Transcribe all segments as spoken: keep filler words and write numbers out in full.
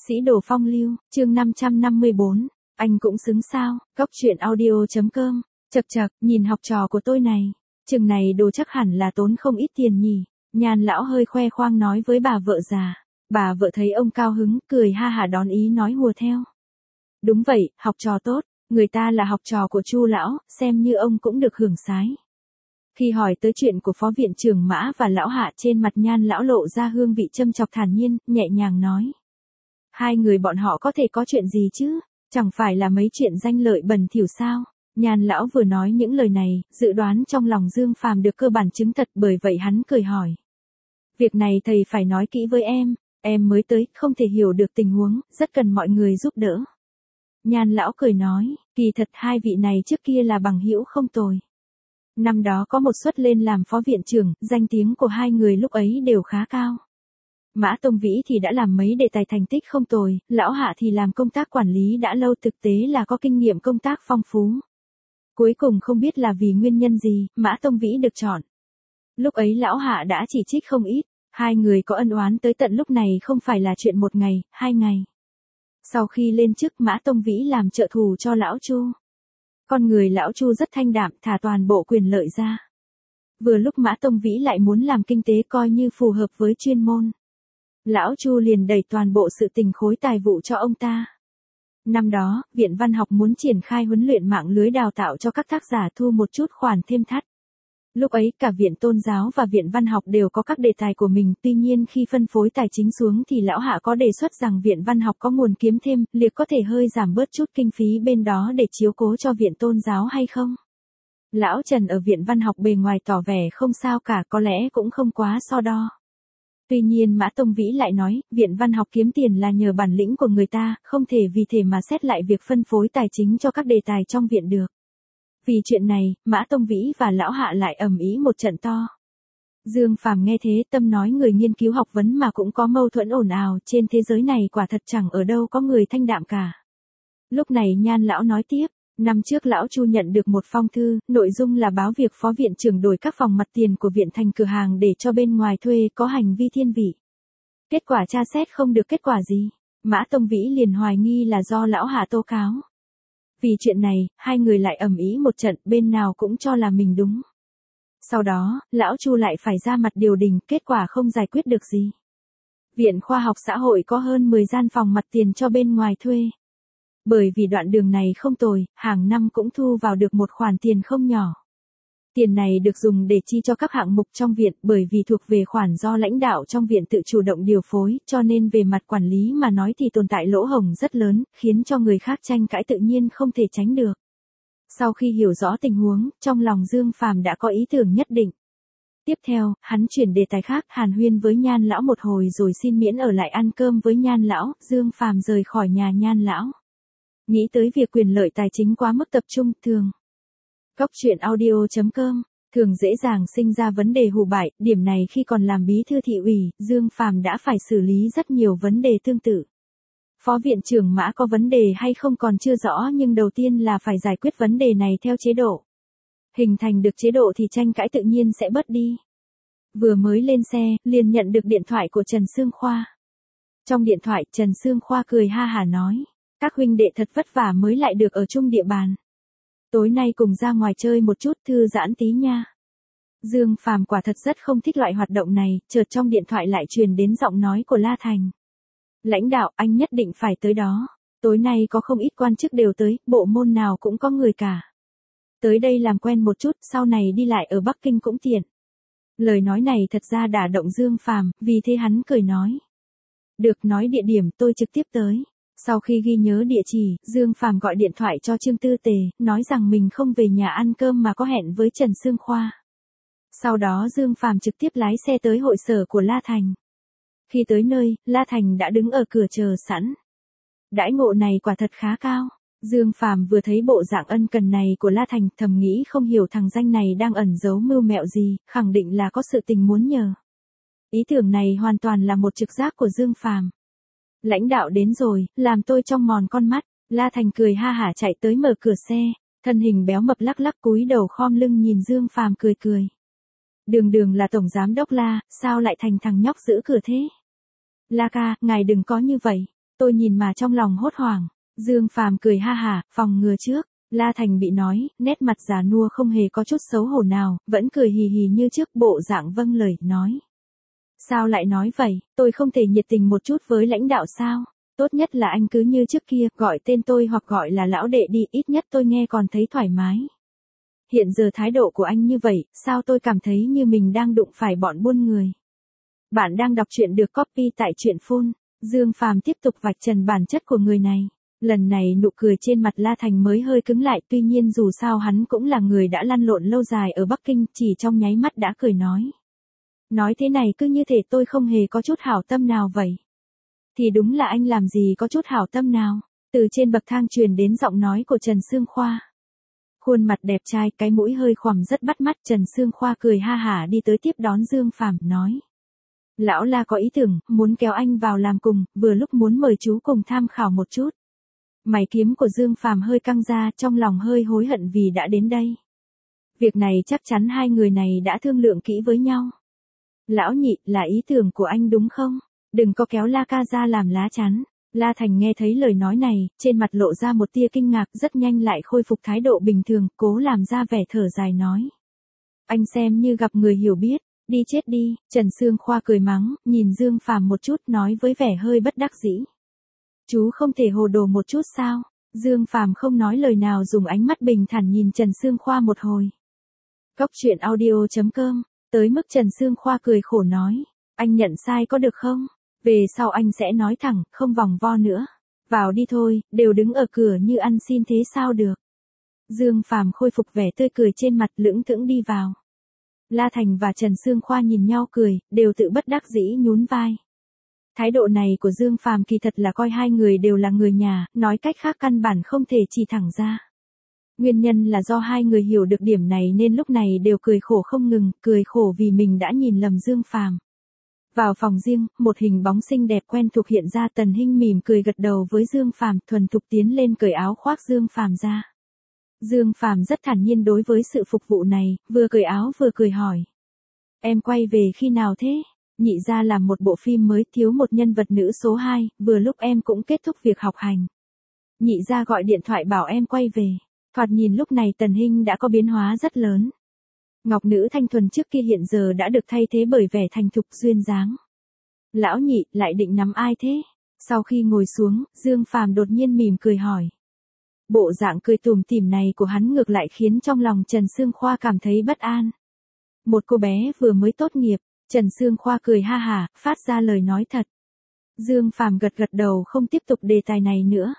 Sĩ đồ phong lưu, chương năm trăm năm mươi bốn, anh cũng xứng sao, góc truyện audio.com, chật chật, nhìn học trò của tôi này, chừng này đồ chắc hẳn là tốn không ít tiền nhỉ, Nhan lão hơi khoe khoang nói với bà vợ già, bà vợ thấy ông cao hứng, cười ha hả đón ý nói hùa theo. Đúng vậy, học trò tốt, người ta là học trò của Chu lão, xem như ông cũng được hưởng sái. Khi hỏi tới chuyện của phó viện trưởng Mã và lão Hạ, trên mặt Nhan lão lộ ra hương vị châm chọc thản nhiên, nhẹ nhàng nói. Hai người bọn họ có thể có chuyện gì chứ, chẳng phải là mấy chuyện danh lợi bẩn thỉu sao? Nhan lão vừa nói những lời này, dự đoán trong lòng Dương Phàm được cơ bản chứng thật, bởi vậy hắn cười hỏi. Việc này thầy phải nói kỹ với em, em mới tới, không thể hiểu được tình huống, rất cần mọi người giúp đỡ. Nhan lão cười nói, kỳ thật hai vị này trước kia là bằng hữu không tồi. Năm đó có một suất lên làm phó viện trưởng, danh tiếng của hai người lúc ấy đều khá cao. Mã Tông Vĩ thì đã làm mấy đề tài thành tích không tồi, lão Hạ thì làm công tác quản lý đã lâu, thực tế là có kinh nghiệm công tác phong phú. Cuối cùng không biết là vì nguyên nhân gì, Mã Tông Vĩ được chọn. Lúc ấy lão Hạ đã chỉ trích không ít, hai người có ân oán tới tận lúc này không phải là chuyện một ngày, hai ngày. Sau khi lên chức, Mã Tông Vĩ làm trợ thủ cho lão Chu. Con người lão Chu rất thanh đạm, thả toàn bộ quyền lợi ra. Vừa lúc Mã Tông Vĩ lại muốn làm kinh tế coi như phù hợp với chuyên môn. Lão Chu liền đẩy toàn bộ sự tình khối tài vụ cho ông ta. Năm đó, Viện Văn học muốn triển khai huấn luyện mạng lưới đào tạo cho các tác giả, thu một chút khoản thêm thắt. Lúc ấy cả Viện Tôn giáo và Viện Văn học đều có các đề tài của mình, tuy nhiên khi phân phối tài chính xuống thì lão Hạ có đề xuất rằng Viện Văn học có nguồn kiếm thêm, liệt có thể hơi giảm bớt chút kinh phí bên đó để chiếu cố cho Viện Tôn giáo hay không. Lão Trần ở Viện Văn học bề ngoài tỏ vẻ không sao cả, có lẽ cũng không quá so đo. Tuy nhiên Mã Tông Vĩ lại nói, Viện Văn học kiếm tiền là nhờ bản lĩnh của người ta, không thể vì thế mà xét lại việc phân phối tài chính cho các đề tài trong viện được. Vì chuyện này, Mã Tông Vĩ và lão Hạ lại ầm ĩ một trận to. Dương Phàm nghe thế, tâm nói người nghiên cứu học vấn mà cũng có mâu thuẫn ồn ào, trên thế giới này quả thật chẳng ở đâu có người thanh đạm cả. Lúc này Nhan lão nói tiếp. Năm trước lão Chu nhận được một phong thư, nội dung là báo việc phó viện trưởng đổi các phòng mặt tiền của viện thành cửa hàng để cho bên ngoài thuê, có hành vi thiên vị. Kết quả tra xét không được kết quả gì, Mã Tông Vĩ liền hoài nghi là do lão Hạ tố cáo. Vì chuyện này, hai người lại ầm ĩ một trận, bên nào cũng cho là mình đúng. Sau đó, lão Chu lại phải ra mặt điều đình, kết quả không giải quyết được gì. Viện Khoa học Xã hội có hơn mười gian phòng mặt tiền cho bên ngoài thuê. Bởi vì đoạn đường này không tồi, hàng năm cũng thu vào được một khoản tiền không nhỏ. Tiền này được dùng để chi cho các hạng mục trong viện, bởi vì thuộc về khoản do lãnh đạo trong viện tự chủ động điều phối, cho nên về mặt quản lý mà nói thì tồn tại lỗ hổng rất lớn, khiến cho người khác tranh cãi tự nhiên không thể tránh được. Sau khi hiểu rõ tình huống, trong lòng Dương Phàm đã có ý tưởng nhất định. Tiếp theo, hắn chuyển đề tài khác, hàn huyên với Nhan lão một hồi rồi xin miễn ở lại ăn cơm với Nhan lão, Dương Phàm rời khỏi nhà Nhan lão. Nghĩ tới việc quyền lợi tài chính quá mức tập trung, thường. Góc truyện audio.com, thường dễ dàng sinh ra vấn đề hù bại, điểm này khi còn làm bí thư thị ủy, Dương Phàm đã phải xử lý rất nhiều vấn đề tương tự. Phó viện trưởng Mã có vấn đề hay không còn chưa rõ, nhưng đầu tiên là phải giải quyết vấn đề này theo chế độ. Hình thành được chế độ thì tranh cãi tự nhiên sẽ bớt đi. Vừa mới lên xe, liền nhận được điện thoại của Trần Sương Khoa. Trong điện thoại, Trần Sương Khoa cười ha hả nói. Các huynh đệ thật vất vả mới lại được ở chung địa bàn. Tối nay cùng ra ngoài chơi một chút, thư giãn tí nha. Dương Phàm quả thật rất không thích loại hoạt động này, chợt trong điện thoại lại truyền đến giọng nói của La Thành. Lãnh đạo, anh nhất định phải tới đó. Tối nay có không ít quan chức đều tới, bộ môn nào cũng có người cả. Tới đây làm quen một chút, sau này đi lại ở Bắc Kinh cũng tiện. Lời nói này thật ra đả động Dương Phàm, vì thế hắn cười nói. Được, nói địa điểm tôi trực tiếp tới. Sau khi ghi nhớ địa chỉ, Dương Phàm gọi điện thoại cho Trương Tư Tề, nói rằng mình không về nhà ăn cơm mà có hẹn với Trần Sương Khoa. Sau đó Dương Phàm trực tiếp lái xe tới hội sở của La Thành. Khi tới nơi, La Thành đã đứng ở cửa chờ sẵn. Đãi ngộ này quả thật khá cao. Dương Phàm vừa thấy bộ dạng ân cần này của La Thành, thầm nghĩ không hiểu thằng danh này đang ẩn giấu mưu mẹo gì, khẳng định là có sự tình muốn nhờ. Ý tưởng này hoàn toàn là một trực giác của Dương Phàm. Lãnh đạo đến rồi, làm tôi trong mòn con mắt. La Thành cười ha hả chạy tới mở cửa xe, thân hình béo mập lắc lắc cúi đầu khom lưng nhìn Dương Phàm cười cười. Đường đường là tổng giám đốc La, sao lại thành thằng nhóc giữ cửa thế? La ca, ngài đừng có như vậy. Tôi nhìn mà trong lòng hốt hoảng. Dương Phàm cười ha hả, phòng ngừa trước. La Thành bị nói, nét mặt già nua không hề có chút xấu hổ nào, vẫn cười hì hì như trước, bộ dạng vâng lời, nói. Sao lại nói vậy, tôi không thể nhiệt tình một chút với lãnh đạo sao? Tốt nhất là anh cứ như trước kia, gọi tên tôi hoặc gọi là lão đệ đi, ít nhất tôi nghe còn thấy thoải mái. Hiện giờ thái độ của anh như vậy, sao tôi cảm thấy như mình đang đụng phải bọn buôn người. Bạn đang đọc truyện được copy tại truyện phone. Dương Phàm tiếp tục vạch trần bản chất của người này. Lần này nụ cười trên mặt La Thành mới hơi cứng lại, tuy nhiên dù sao hắn cũng là người đã lăn lộn lâu dài ở Bắc Kinh, chỉ trong nháy mắt đã cười nói. Nói thế này cứ như thể tôi không hề có chút hảo tâm nào vậy. Thì đúng là anh làm gì có chút hảo tâm nào. Từ trên bậc thang truyền đến giọng nói của Trần Sương Khoa. Khuôn mặt đẹp trai, cái mũi hơi khoằm rất bắt mắt, Trần Sương Khoa cười ha hả đi tới tiếp đón Dương Phàm, nói. Lão La có ý tưởng, muốn kéo anh vào làm cùng, vừa lúc muốn mời chú cùng tham khảo một chút. Mày kiếm của Dương Phàm hơi căng ra, trong lòng hơi hối hận vì đã đến đây. Việc này chắc chắn hai người này đã thương lượng kỹ với nhau. Lão Nhị, là ý tưởng của anh đúng không? Đừng có kéo La ca ra làm lá chắn. La Thành nghe thấy lời nói này, trên mặt lộ ra một tia kinh ngạc, rất nhanh lại khôi phục thái độ bình thường, cố làm ra vẻ thở dài nói. Anh xem như gặp người hiểu biết, đi chết đi. Trần Sương Khoa cười mắng, nhìn Dương Phàm một chút, nói với vẻ hơi bất đắc dĩ. Chú không thể hồ đồ một chút sao? Dương Phàm không nói lời nào, dùng ánh mắt bình thản nhìn Trần Sương Khoa một hồi. Cốc truyện audio chấm com, tới mức Trần Sương Khoa cười khổ nói. Anh nhận sai có được không? Về sau anh sẽ nói thẳng, không vòng vo nữa. Vào đi thôi, đều đứng ở cửa như ăn xin thế sao được. Dương Phàm khôi phục vẻ tươi cười trên mặt, lững thững đi vào. La Thành và Trần Sương Khoa nhìn nhau cười, đều tự bất đắc dĩ nhún vai. Thái độ này của Dương Phàm kỳ thật là coi hai người đều là người nhà, nói cách khác căn bản không thể chỉ thẳng ra. Nguyên nhân là do hai người hiểu được điểm này nên lúc này đều cười khổ không ngừng, cười khổ vì mình đã nhìn lầm Dương Phàm. Vào phòng riêng, một hình bóng xinh đẹp quen thuộc hiện ra, Tần Hinh mỉm cười gật đầu với Dương Phàm, thuần thục tiến lên cởi áo khoác Dương Phàm ra. Dương Phàm rất thản nhiên đối với sự phục vụ này, vừa cởi áo vừa cười hỏi. Em quay về khi nào thế? Nhị gia làm một bộ phim mới, thiếu một nhân vật nữ số hai, vừa lúc em cũng kết thúc việc học hành. Nhị gia gọi điện thoại bảo em quay về. Thoạt nhìn lúc này Tần Hinh đã có biến hóa rất lớn. Ngọc nữ thanh thuần trước kia hiện giờ đã được thay thế bởi vẻ thành thục duyên dáng. Lão Nhị, lại định nắm ai thế? Sau khi ngồi xuống, Dương Phàm đột nhiên mỉm cười hỏi. Bộ dạng cười tủm tỉm này của hắn ngược lại khiến trong lòng Trần Sương Khoa cảm thấy bất an. Một cô bé vừa mới tốt nghiệp, Trần Sương Khoa cười ha hả, phát ra lời nói thật. Dương Phàm gật gật đầu, không tiếp tục đề tài này nữa.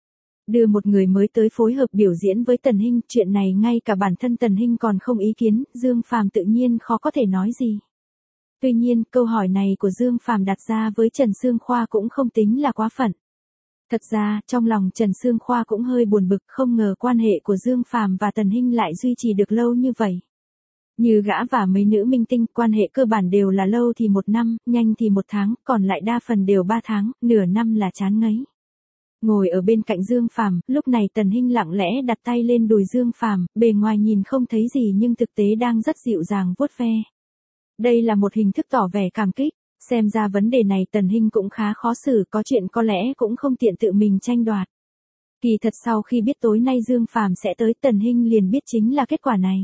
Đưa một người mới tới phối hợp biểu diễn với Tần Hinh, chuyện này ngay cả bản thân Tần Hinh còn không ý kiến, Dương Phàm tự nhiên khó có thể nói gì. Tuy nhiên, câu hỏi này của Dương Phàm đặt ra với Trần Sương Khoa cũng không tính là quá phận. Thật ra, trong lòng Trần Sương Khoa cũng hơi buồn bực, không ngờ quan hệ của Dương Phàm và Tần Hinh lại duy trì được lâu như vậy. Như gã và mấy nữ minh tinh, quan hệ cơ bản đều là lâu thì một năm, nhanh thì một tháng, còn lại đa phần đều ba tháng, nửa năm là chán ngấy. Ngồi ở bên cạnh Dương Phàm, lúc này Tần Hinh lặng lẽ đặt tay lên đùi Dương Phàm, bề ngoài nhìn không thấy gì nhưng thực tế đang rất dịu dàng vuốt ve. Đây là một hình thức tỏ vẻ cảm kích, xem ra vấn đề này Tần Hinh cũng khá khó xử, có chuyện có lẽ cũng không tiện tự mình tranh đoạt. Kỳ thật sau khi biết tối nay Dương Phàm sẽ tới, Tần Hinh liền biết chính là kết quả này.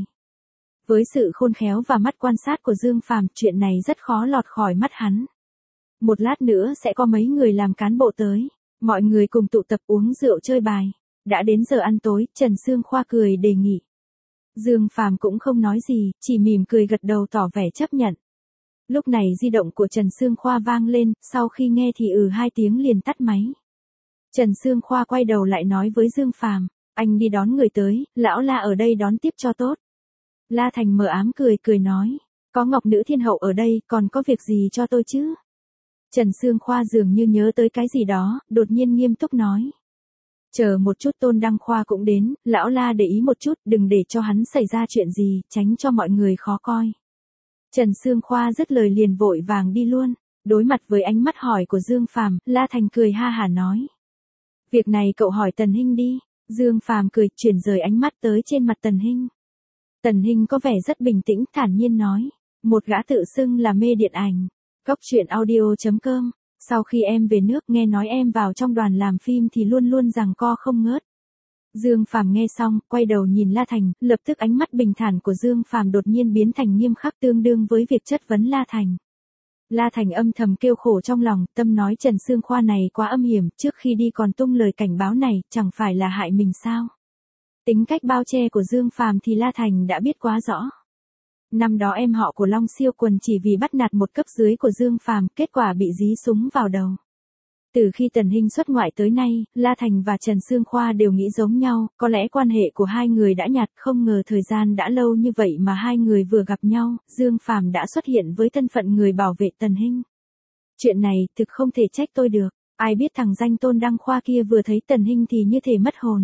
Với sự khôn khéo và mắt quan sát của Dương Phàm, chuyện này rất khó lọt khỏi mắt hắn. Một lát nữa sẽ có mấy người làm cán bộ tới. Mọi người cùng tụ tập uống rượu chơi bài. Đã đến giờ ăn tối, Trần Sương Khoa cười đề nghị. Dương Phàm cũng không nói gì, chỉ mỉm cười gật đầu tỏ vẻ chấp nhận. Lúc này di động của Trần Sương Khoa vang lên, sau khi nghe thì ừ hai tiếng liền tắt máy. Trần Sương Khoa quay đầu lại nói với Dương Phàm, anh đi đón người tới, lão La ở đây đón tiếp cho tốt. La Thành mờ ám cười cười nói, có Ngọc nữ thiên hậu ở đây, còn có việc gì cho tôi chứ? Trần Sương Khoa dường như nhớ tới cái gì đó, đột nhiên nghiêm túc nói. Chờ một chút, Tôn Đăng Khoa cũng đến, lão La để ý một chút, đừng để cho hắn xảy ra chuyện gì, tránh cho mọi người khó coi. Trần Sương Khoa dứt lời liền vội vàng đi luôn, đối mặt với ánh mắt hỏi của Dương Phàm, La Thành cười ha hả nói. Việc này cậu hỏi Tần Hinh đi. Dương Phàm cười, chuyển rời ánh mắt tới trên mặt Tần Hinh. Tần Hinh có vẻ rất bình tĩnh, thản nhiên nói. Một gã tự xưng là mê điện ảnh. Cốc truyện audio chấm com Sau khi em về nước nghe nói em vào trong đoàn làm phim thì luôn luôn giằng co không ngớt. Dương Phàm nghe xong, quay đầu nhìn La Thành, lập tức ánh mắt bình thản của Dương Phàm đột nhiên biến thành nghiêm khắc tương đương với việc chất vấn La Thành. La Thành âm thầm kêu khổ trong lòng, tâm nói Trần Sương Khoa này quá âm hiểm, trước khi đi còn tung lời cảnh báo này, chẳng phải là hại mình sao? Tính cách bao che của Dương Phàm thì La Thành đã biết quá rõ. Năm đó em họ của Long Siêu Quần chỉ vì bắt nạt một cấp dưới của Dương Phàm, kết quả bị dí súng vào đầu. Từ khi Tần Hinh xuất ngoại tới nay, La Thành và Trần Sương Khoa đều nghĩ giống nhau, có lẽ quan hệ của hai người đã nhạt, không ngờ thời gian đã lâu như vậy mà hai người vừa gặp nhau, Dương Phàm đã xuất hiện với thân phận người bảo vệ Tần Hinh. Chuyện này thực không thể trách tôi được, ai biết thằng danh Tôn Đăng Khoa kia vừa thấy Tần Hinh thì như thể mất hồn.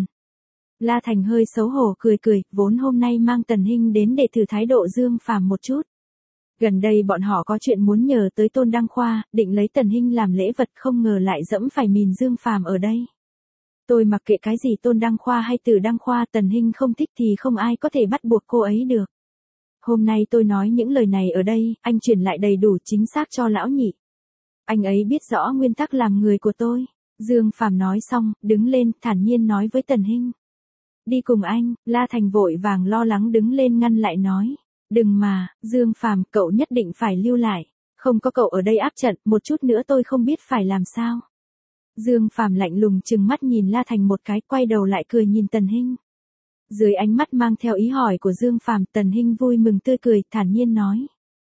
La Thành hơi xấu hổ cười cười, vốn hôm nay mang Tần Hinh đến để thử thái độ Dương Phàm một chút. Gần đây bọn họ có chuyện muốn nhờ tới Tôn Đăng Khoa, định lấy Tần Hinh làm lễ vật, không ngờ lại dẫm phải mìn Dương Phàm ở đây. Tôi mặc kệ cái gì Tôn Đăng Khoa hay Từ Đăng Khoa, Tần Hinh không thích thì không ai có thể bắt buộc cô ấy được. Hôm nay tôi nói những lời này ở đây, anh truyền lại đầy đủ chính xác cho lão nhị. Anh ấy biết rõ nguyên tắc làm người của tôi. Dương Phàm nói xong, đứng lên, thản nhiên nói với Tần Hinh. Đi cùng anh. La Thành vội vàng lo lắng đứng lên ngăn lại nói. Đừng mà, Dương Phàm, cậu nhất định phải lưu lại. Không có cậu ở đây áp trận, một chút nữa tôi không biết phải làm sao. Dương Phàm lạnh lùng trừng mắt nhìn La Thành một cái, quay đầu lại cười nhìn Tần Hinh. Dưới ánh mắt mang theo ý hỏi của Dương Phàm, Tần Hinh vui mừng tươi cười, thản nhiên nói.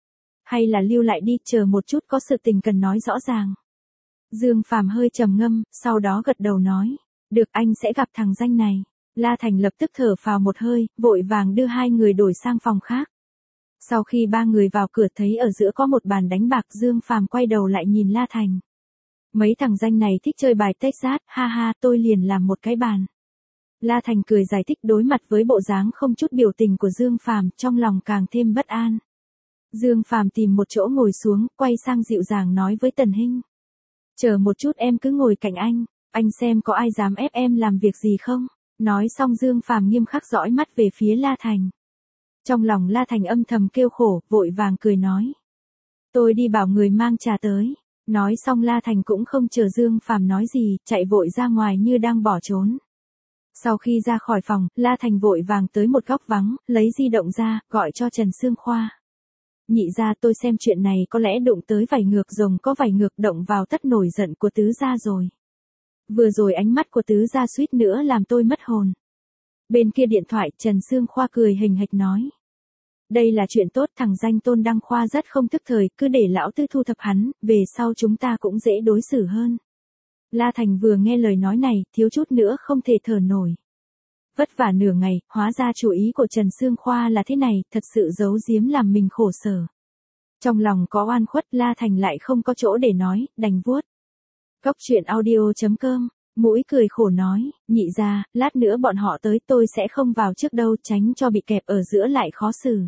Hay là lưu lại đi, chờ một chút có sự tình cần nói rõ ràng. Dương Phàm hơi trầm ngâm, sau đó gật đầu nói. Được, anh sẽ gặp thằng danh này. La Thành lập tức thở phào một hơi, vội vàng đưa hai người đổi sang phòng khác. Sau khi ba người vào cửa thấy ở giữa có một bàn đánh bạc, Dương Phàm quay đầu lại nhìn La Thành. Mấy thằng danh này thích chơi bài Texas, ha ha, tôi liền làm một cái bàn. La Thành cười giải thích, đối mặt với bộ dáng không chút biểu tình của Dương Phàm, trong lòng càng thêm bất an. Dương Phàm tìm một chỗ ngồi xuống, quay sang dịu dàng nói với Tần Hinh. Chờ một chút, em cứ ngồi cạnh anh, anh xem có ai dám ép em làm việc gì không? Nói xong Dương Phàm nghiêm khắc dõi mắt về phía La Thành. Trong lòng La Thành âm thầm kêu khổ, vội vàng cười nói. Tôi đi bảo người mang trà tới. Nói xong La Thành cũng không chờ Dương Phàm nói gì, chạy vội ra ngoài như đang bỏ trốn. Sau khi ra khỏi phòng, La Thành vội vàng tới một góc vắng, lấy di động ra, gọi cho Trần Sương Khoa. Nhị gia, tôi xem chuyện này có lẽ đụng tới vảy ngược rồng có vảy ngược, động vào tất nổi giận của tứ gia rồi. Vừa rồi ánh mắt của tứ gia suýt nữa làm tôi mất hồn. Bên kia điện thoại, Trần Sương Khoa cười hình hạch nói. Đây là chuyện tốt, thằng danh Tôn Đăng Khoa rất không thức thời, cứ để lão tư thu thập hắn, về sau chúng ta cũng dễ đối xử hơn. La Thành vừa nghe lời nói này, thiếu chút nữa không thể thở nổi. Vất vả nửa ngày, hóa ra chủ ý của Trần Sương Khoa là thế này, thật sự giấu giếm làm mình khổ sở. Trong lòng có oan khuất, La Thành lại không có chỗ để nói, đành vuốt. Cóc truyện audio chấm com, mũi cười khổ nói, nhị gia, lát nữa bọn họ tới tôi sẽ không vào trước đâu, tránh cho bị kẹp ở giữa lại khó xử.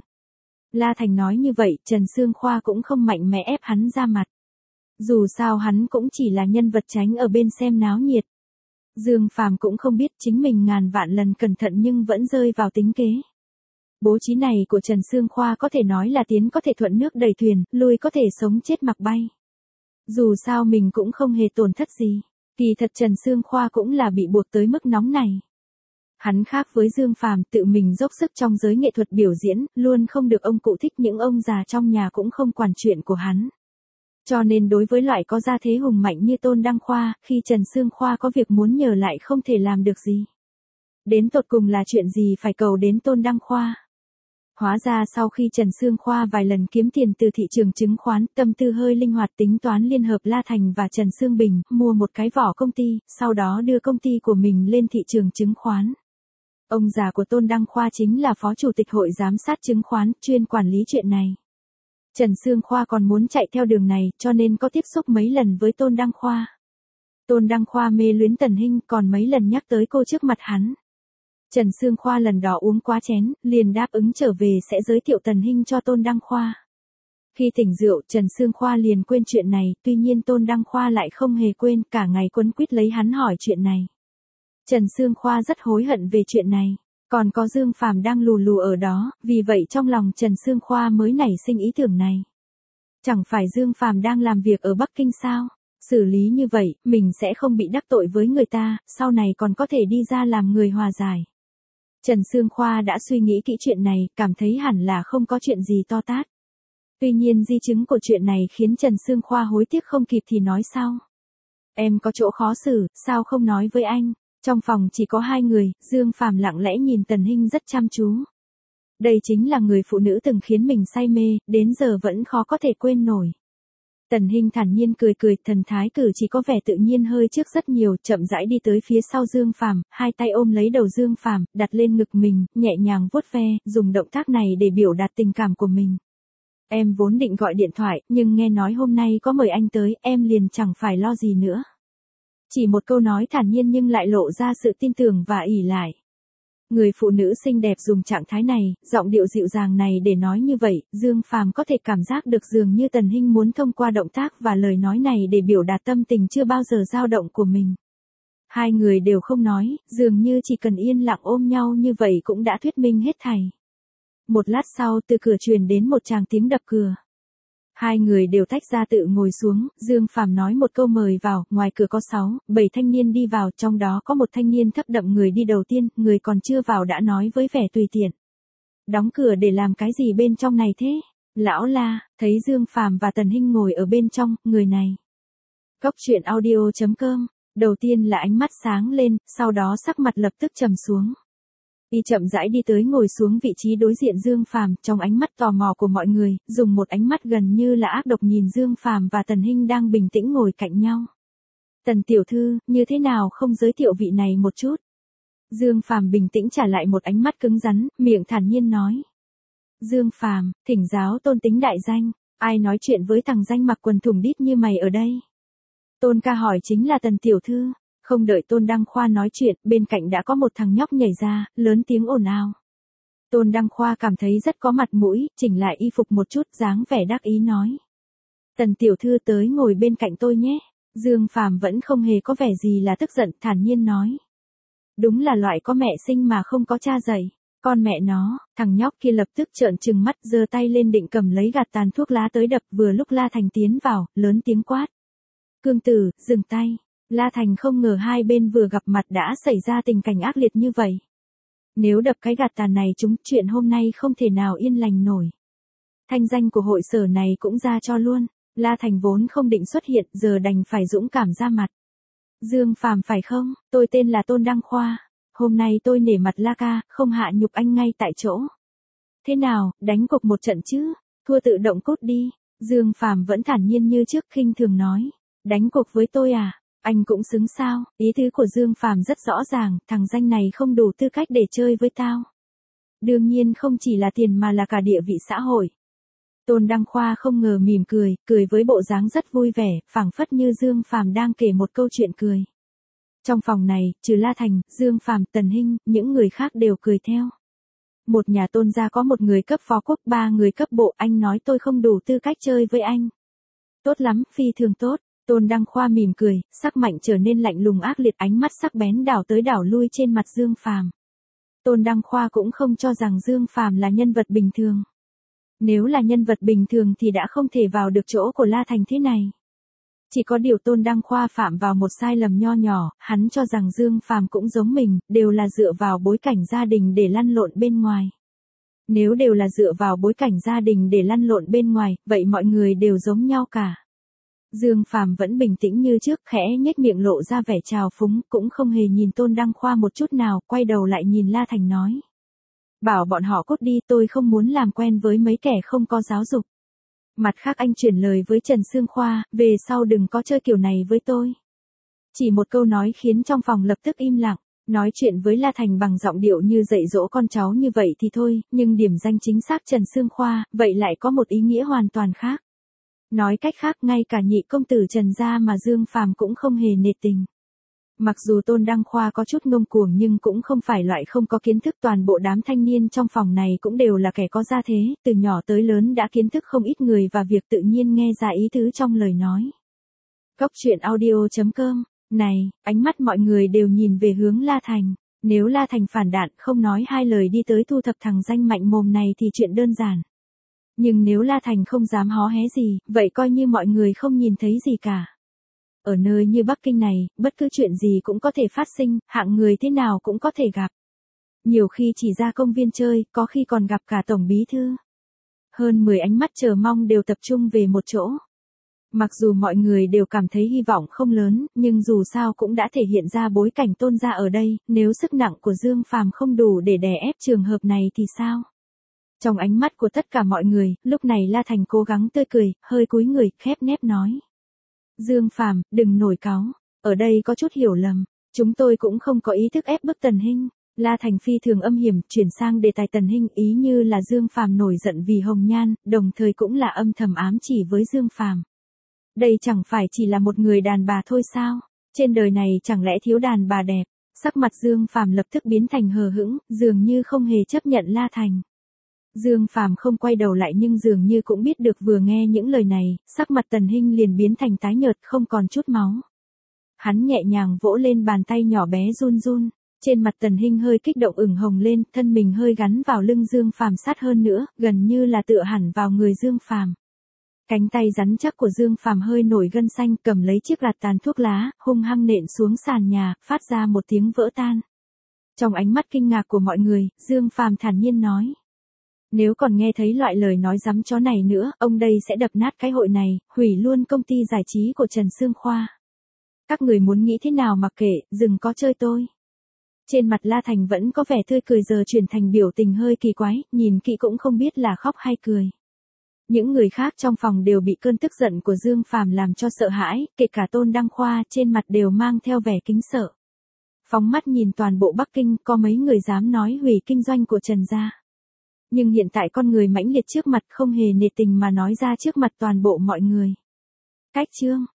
La Thành nói như vậy, Trần Sương Khoa cũng không mạnh mẽ ép hắn ra mặt. Dù sao hắn cũng chỉ là nhân vật tránh ở bên xem náo nhiệt. Dương Phàm cũng không biết chính mình ngàn vạn lần cẩn thận nhưng vẫn rơi vào tính kế. Bố trí này của Trần Sương Khoa có thể nói là tiến có thể thuận nước đẩy thuyền, lui có thể sống chết mặc bay. Dù sao mình cũng không hề tổn thất gì. Kỳ thật Trần Sương Khoa cũng là bị buộc tới mức nóng này. Hắn khác với Dương Phàm, tự mình dốc sức trong giới nghệ thuật biểu diễn, luôn không được ông cụ thích, những ông già trong nhà cũng không quản chuyện của hắn. Cho nên đối với loại có gia thế hùng mạnh như Tôn Đăng Khoa, khi Trần Sương Khoa có việc muốn nhờ lại không thể làm được gì. Đến tột cùng là chuyện gì phải cầu đến Tôn Đăng Khoa. Hóa ra sau khi Trần Sương Khoa vài lần kiếm tiền từ thị trường chứng khoán, tâm tư hơi linh hoạt tính toán liên hợp La Thành và Trần Sương Bình, mua một cái vỏ công ty, sau đó đưa công ty của mình lên thị trường chứng khoán. Ông già của Tôn Đăng Khoa chính là phó chủ tịch hội giám sát chứng khoán, chuyên quản lý chuyện này. Trần Sương Khoa còn muốn chạy theo đường này, cho nên có tiếp xúc mấy lần với Tôn Đăng Khoa. Tôn Đăng Khoa mê luyến Tần Hinh, còn mấy lần nhắc tới cô trước mặt hắn. Trần Sương Khoa lần đó uống quá chén, liền đáp ứng trở về sẽ giới thiệu Tần Hinh cho Tôn Đăng Khoa. Khi tỉnh rượu, Trần Sương Khoa liền quên chuyện này, tuy nhiên Tôn Đăng Khoa lại không hề quên, cả ngày quấn quýt lấy hắn hỏi chuyện này. Trần Sương Khoa rất hối hận về chuyện này, còn có Dương Phàm đang lù lù ở đó, vì vậy trong lòng Trần Sương Khoa mới nảy sinh ý tưởng này. Chẳng phải Dương Phàm đang làm việc ở Bắc Kinh sao? Xử lý như vậy, mình sẽ không bị đắc tội với người ta, sau này còn có thể đi ra làm người hòa giải. Trần Sương Khoa đã suy nghĩ kỹ chuyện này, cảm thấy hẳn là không có chuyện gì to tát. Tuy nhiên di chứng của chuyện này khiến Trần Sương Khoa hối tiếc không kịp thì nói sau. Em có chỗ khó xử, sao không nói với anh? Trong phòng chỉ có hai người, Dương Phàm lặng lẽ nhìn Tần Hinh rất chăm chú. Đây chính là người phụ nữ từng khiến mình say mê, đến giờ vẫn khó có thể quên nổi. Tần Hinh thản nhiên cười cười, thần thái cử chỉ có vẻ tự nhiên hơi trước rất nhiều, chậm rãi đi tới phía sau Dương Phàm, hai tay ôm lấy đầu Dương Phàm, đặt lên ngực mình, nhẹ nhàng vuốt ve, dùng động tác này để biểu đạt tình cảm của mình. Em vốn định gọi điện thoại, nhưng nghe nói hôm nay có mời anh tới, em liền chẳng phải lo gì nữa. Chỉ một câu nói thản nhiên nhưng lại lộ ra sự tin tưởng và ỷ lại. Người phụ nữ xinh đẹp dùng trạng thái này, giọng điệu dịu dàng này để nói như vậy, Dương Phàm có thể cảm giác được dường như Tần Hinh muốn thông qua động tác và lời nói này để biểu đạt tâm tình chưa bao giờ dao động của mình. Hai người đều không nói, dường như chỉ cần yên lặng ôm nhau như vậy cũng đã thuyết minh hết thảy. Một lát sau từ cửa truyền đến một tràng tiếng đập cửa. Hai người đều tách ra tự ngồi xuống, Dương Phàm nói một câu mời vào, ngoài cửa có sáu, bảy thanh niên đi vào, trong đó có một thanh niên thấp đậm người đi đầu tiên, người còn chưa vào đã nói với vẻ tùy tiện. Đóng cửa để làm cái gì bên trong này thế? Lão la, thấy Dương Phàm và Tần Hinh ngồi ở bên trong, người này. Cốc truyện audio chấm com, đầu tiên là ánh mắt sáng lên, sau đó sắc mặt lập tức trầm xuống. Y chậm rãi đi tới ngồi xuống vị trí đối diện Dương Phàm, trong ánh mắt tò mò của mọi người, dùng một ánh mắt gần như là ác độc nhìn Dương Phàm và Tần Hinh đang bình tĩnh ngồi cạnh nhau. Tần tiểu thư, như thế nào không giới thiệu vị này một chút? Dương Phàm bình tĩnh trả lại một ánh mắt cứng rắn, miệng thản nhiên nói. Dương Phàm, thỉnh giáo tôn tính đại danh, ai nói chuyện với thằng danh mặc quần thùng đít như mày ở đây? Tôn ca hỏi chính là Tần tiểu thư. Không đợi Tôn Đăng Khoa nói chuyện, bên cạnh đã có một thằng nhóc nhảy ra, lớn tiếng ồn ào. Tôn Đăng Khoa cảm thấy rất có mặt mũi, chỉnh lại y phục một chút, dáng vẻ đắc ý nói. Tần tiểu thư tới ngồi bên cạnh tôi nhé. Dương Phàm vẫn không hề có vẻ gì là tức giận, thản nhiên nói. Đúng là loại có mẹ sinh mà không có cha dạy. Con mẹ nó, thằng nhóc kia lập tức trợn trừng mắt, giơ tay lên định cầm lấy gạt tàn thuốc lá tới đập, vừa lúc La Thành tiến vào, lớn tiếng quát. Cương tử, dừng tay. La Thành không ngờ hai bên vừa gặp mặt đã xảy ra tình cảnh ác liệt như vậy. Nếu đập cái gạt tàn này chúng, chuyện hôm nay không thể nào yên lành nổi. Thanh danh của hội sở này cũng ra cho luôn. La Thành vốn không định xuất hiện, giờ đành phải dũng cảm ra mặt. Dương Phàm phải không? Tôi tên là Tôn Đăng Khoa. Hôm nay tôi nể mặt La ca, không hạ nhục anh ngay tại chỗ. Thế nào, đánh cuộc một trận chứ? Thua tự động cút đi. Dương Phàm vẫn thản nhiên như trước, khinh thường nói. Đánh cuộc với tôi à? Anh cũng xứng sao? Ý tứ của Dương Phàm rất rõ ràng, thằng danh này không đủ tư cách để chơi với tao. Đương nhiên không chỉ là tiền mà là cả địa vị xã hội. Tôn Đăng Khoa không ngờ mỉm cười, cười với bộ dáng rất vui vẻ, phảng phất như Dương Phàm đang kể một câu chuyện cười. Trong phòng này, trừ La Thành, Dương Phàm, Tần Hinh, những người khác đều cười theo. Một nhà Tôn gia có một người cấp phó quốc, ba người cấp bộ, anh nói tôi không đủ tư cách chơi với anh. Tốt lắm, phi thường tốt. Tôn Đăng Khoa mỉm cười, sắc mạnh trở nên lạnh lùng ác liệt, ánh mắt sắc bén đảo tới đảo lui trên mặt Dương Phàm. Tôn Đăng Khoa cũng không cho rằng Dương Phàm là nhân vật bình thường. Nếu là nhân vật bình thường thì đã không thể vào được chỗ của La Thành thế này. Chỉ có điều Tôn Đăng Khoa phạm vào một sai lầm nho nhỏ, hắn cho rằng Dương Phàm cũng giống mình, đều là dựa vào bối cảnh gia đình để lăn lộn bên ngoài. Nếu đều là dựa vào bối cảnh gia đình để lăn lộn bên ngoài, vậy mọi người đều giống nhau cả. Dương Phàm vẫn bình tĩnh như trước, khẽ nhếch miệng lộ ra vẻ trào phúng, cũng không hề nhìn Tôn Đăng Khoa một chút nào, quay đầu lại nhìn La Thành nói. Bảo bọn họ cút đi, tôi không muốn làm quen với mấy kẻ không có giáo dục. Mặt khác anh chuyển lời với Trần Sương Khoa, về sau đừng có chơi kiểu này với tôi. Chỉ một câu nói khiến trong phòng lập tức im lặng, nói chuyện với La Thành bằng giọng điệu như dạy dỗ con cháu như vậy thì thôi, nhưng điểm danh chính xác Trần Sương Khoa, vậy lại có một ý nghĩa hoàn toàn khác. Nói cách khác, ngay cả nhị công tử Trần gia mà Dương Phàm cũng không hề nể tình. Mặc dù Tôn Đăng Khoa có chút ngông cuồng nhưng cũng không phải loại không có kiến thức, toàn bộ đám thanh niên trong phòng này cũng đều là kẻ có gia thế, từ nhỏ tới lớn đã kiến thức không ít người và việc tự nhiên nghe ra ý tứ trong lời nói. Cốc truyện audio chấm com, này, ánh mắt mọi người đều nhìn về hướng La Thành. Nếu La Thành phản đạn không nói hai lời đi tới thu thập thằng danh mạnh mồm này thì chuyện đơn giản. Nhưng nếu La Thành không dám hó hé gì, vậy coi như mọi người không nhìn thấy gì cả. Ở nơi như Bắc Kinh này, bất cứ chuyện gì cũng có thể phát sinh, hạng người thế nào cũng có thể gặp. Nhiều khi chỉ ra công viên chơi, có khi còn gặp cả tổng bí thư. Hơn mười ánh mắt chờ mong đều tập trung về một chỗ. Mặc dù mọi người đều cảm thấy hy vọng không lớn, nhưng dù sao cũng đã thể hiện ra bối cảnh Tôn gia ở đây, nếu sức nặng của Dương Phàm không đủ để đè ép trường hợp này thì sao? Trong ánh mắt của tất cả mọi người, lúc này La Thành cố gắng tươi cười, hơi cúi người, khép nép nói. Dương Phàm, đừng nổi cáu, ở đây có chút hiểu lầm, chúng tôi cũng không có ý thức ép bức Tần Hinh. La Thành phi thường âm hiểm, chuyển sang đề tài Tần Hinh, ý như là Dương Phàm nổi giận vì Hồng Nhan, đồng thời cũng là âm thầm ám chỉ với Dương Phàm. Đây chẳng phải chỉ là một người đàn bà thôi sao? Trên đời này chẳng lẽ thiếu đàn bà đẹp? Sắc mặt Dương Phàm lập tức biến thành hờ hững, dường như không hề chấp nhận La Thành. Dương Phàm không quay đầu lại nhưng dường như cũng biết được vừa nghe những lời này, sắc mặt Tần Hinh liền biến thành tái nhợt không còn chút máu. Hắn nhẹ nhàng vỗ lên bàn tay nhỏ bé run run, trên mặt Tần Hinh hơi kích động ửng hồng lên, thân mình hơi gắn vào lưng Dương Phàm sát hơn nữa, gần như là tựa hẳn vào người Dương Phàm. Cánh tay rắn chắc của Dương Phàm hơi nổi gân xanh, cầm lấy chiếc gạt tàn thuốc lá, hung hăng nện xuống sàn nhà, phát ra một tiếng vỡ tan. Trong ánh mắt kinh ngạc của mọi người, Dương Phàm thản nhiên nói. Nếu còn nghe thấy loại lời nói giấm chó này nữa, ông đây sẽ đập nát cái hội này, hủy luôn công ty giải trí của Trần Sương Khoa. Các người muốn nghĩ thế nào mặc kệ, đừng có chơi tôi. Trên mặt La Thành vẫn có vẻ tươi cười giờ chuyển thành biểu tình hơi kỳ quái, nhìn kỹ cũng không biết là khóc hay cười. Những người khác trong phòng đều bị cơn tức giận của Dương Phàm làm cho sợ hãi, kể cả Tôn Đăng Khoa trên mặt đều mang theo vẻ kính sợ. Phóng mắt nhìn toàn bộ Bắc Kinh, có mấy người dám nói hủy kinh doanh của Trần gia. Nhưng hiện tại con người mãnh liệt trước mặt không hề nể tình mà nói ra trước mặt toàn bộ mọi người. Cách chương